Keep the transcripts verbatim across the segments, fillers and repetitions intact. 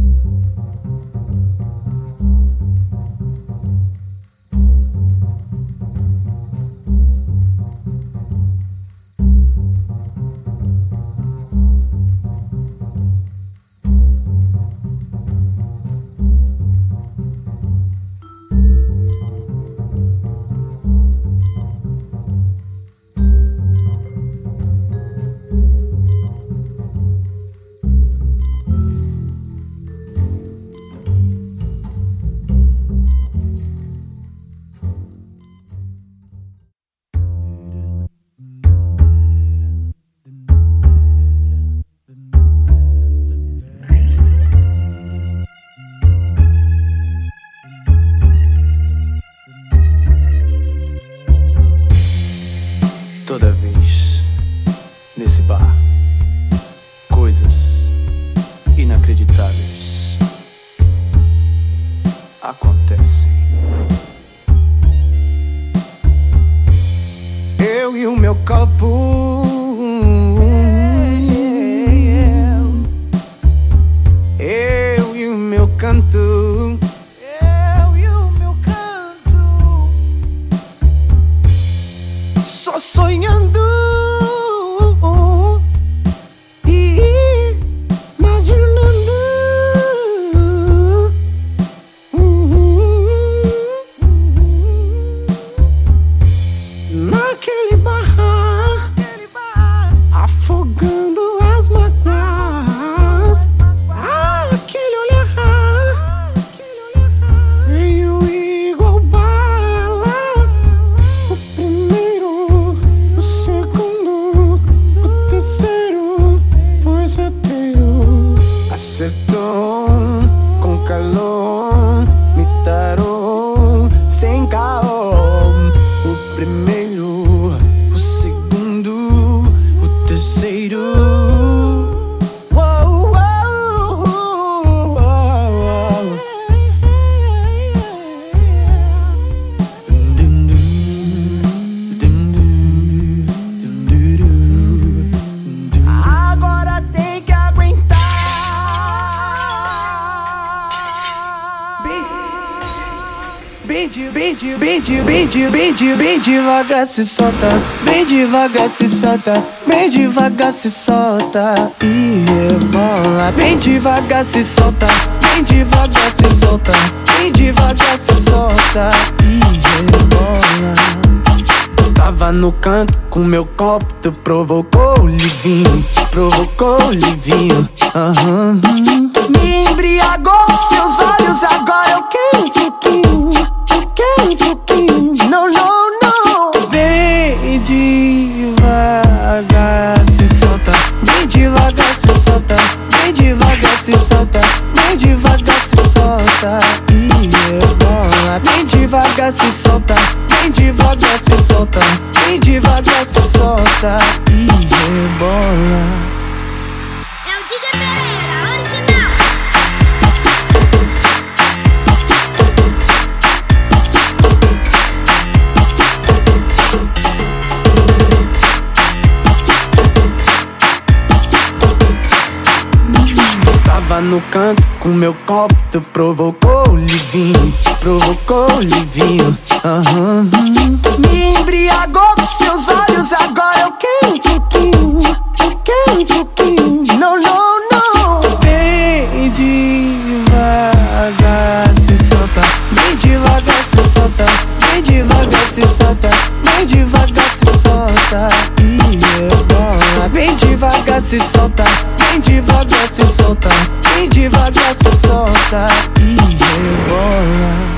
Toda vez nesse bar, coisas inacreditáveis acontecem. Eu e o meu copo, eu e o meu canto, eu e o meu canto, só sonhando e imaginando naquele bar, afogando as mágoas. Aquele olhar veio igual bala. O primeiro, o segundo, o terceiro, pois é teu. Acertou com calor, me tarou sem caô. O primeiro, o segundo, o terceiro. Uou, uou, uou, uou. Dum, dum, dum, dum, dum, dum, dum. Agora tem que aguentar. Bem, bem, bem, bem, bem, bem, bem, bem devagar se solta, bem devagar se solta, bem devagar se solta e rebola. Bem devagar se solta, bem devagar se solta, bem devagar se solta e rebola. Tava no canto com meu copo, tu provocou o livinho, provocou o livinho. Aham. Me embriagou os teus olhos, agora eu quero um pouquinho, eu quero um pouquinho. Não, não, não. Bem devagar se solta, bem devagar se solta, bem devagar se solta, bem devagar se solta e rebola. Bem devagar se solta, bem devagar se solta, bem devagar se solta e rebola. É o D J Pereira, original. Tava no canto com meu copo, tu provocou o livinho, provocou o livinho. Aham. Me embriagou com os teus olhos, agora eu quero um pouquinho, eu quero um pouquinho. Não, não, não. Bem devagar se solta, bem devagar se solta, bem devagar se solta, bem devagar se solta e rebola. Bem devagar se solta, bem devagar se solta, bem devagar se solta e rebola.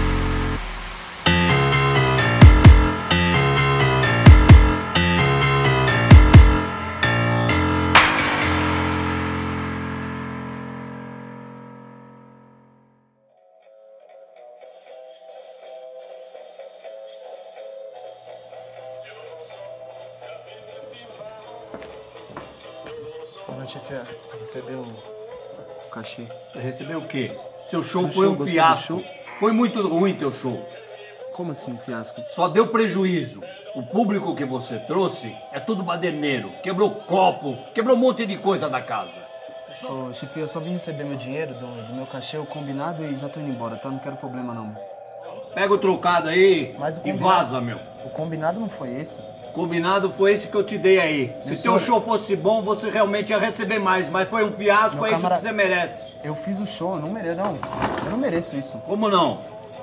Boa noite, Fé. Recebeu o cachê. Você recebeu o quê? Seu show O foi show, um gostou do fiasco. show? Foi muito ruim teu show. Como assim, um fiasco? Só deu prejuízo. O público que você trouxe é tudo baderneiro. Quebrou copo, quebrou um monte de coisa da casa. Só... Ô, chefia, eu só vim receber meu dinheiro do, do meu cachê, o combinado, e já tô indo embora, tá? Não quero problema, não. Meu. Pega o trocado aí Mas o e combinado- vaza, meu. O combinado não foi esse. Combinado foi esse que eu te dei aí. Se Meu seu senhor- show fosse bom, você realmente ia receber mais, mas foi um fiasco, Meu é isso camarada- que você merece. Eu fiz o show, eu não mereço, não. Eu não mereço isso. Como não?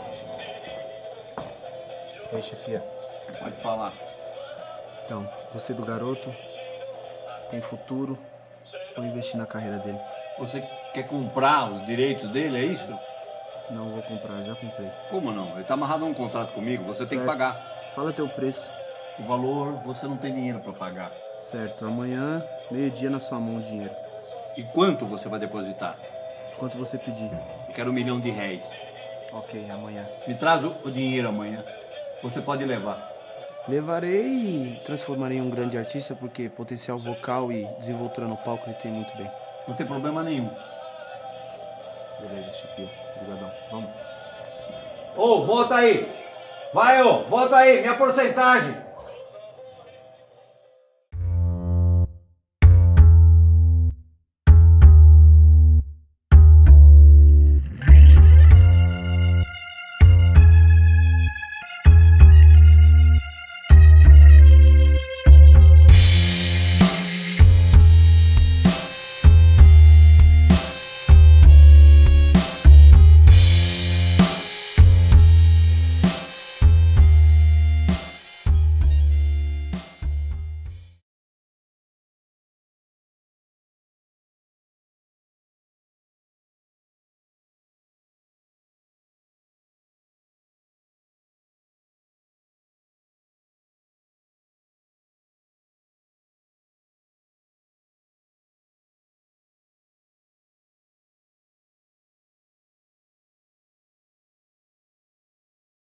Ei, chefia. Pode falar. Então, gostei do garoto, tem futuro, vou investir na carreira dele. Você quer comprar os direitos dele, é isso? Não vou comprar, já comprei. Como não? Ele tá amarrado a um contrato comigo, você tem que Certo. pagar. Fala teu preço. O valor, você não tem dinheiro pra pagar. Certo, amanhã, meio-dia na sua mão o dinheiro. E quanto você vai depositar? Quanto você pedir? Eu quero um milhão de réis. Ok, amanhã. Me traz o, o dinheiro amanhã. Você pode levar. Levarei e transformarei em um grande artista, porque potencial vocal e desenvoltura no palco ele tem muito bem. Não tem problema nenhum. Beleza, chefia. Obrigadão. Vamos. Ô, volta aí! Vai, ô, volta aí, minha porcentagem!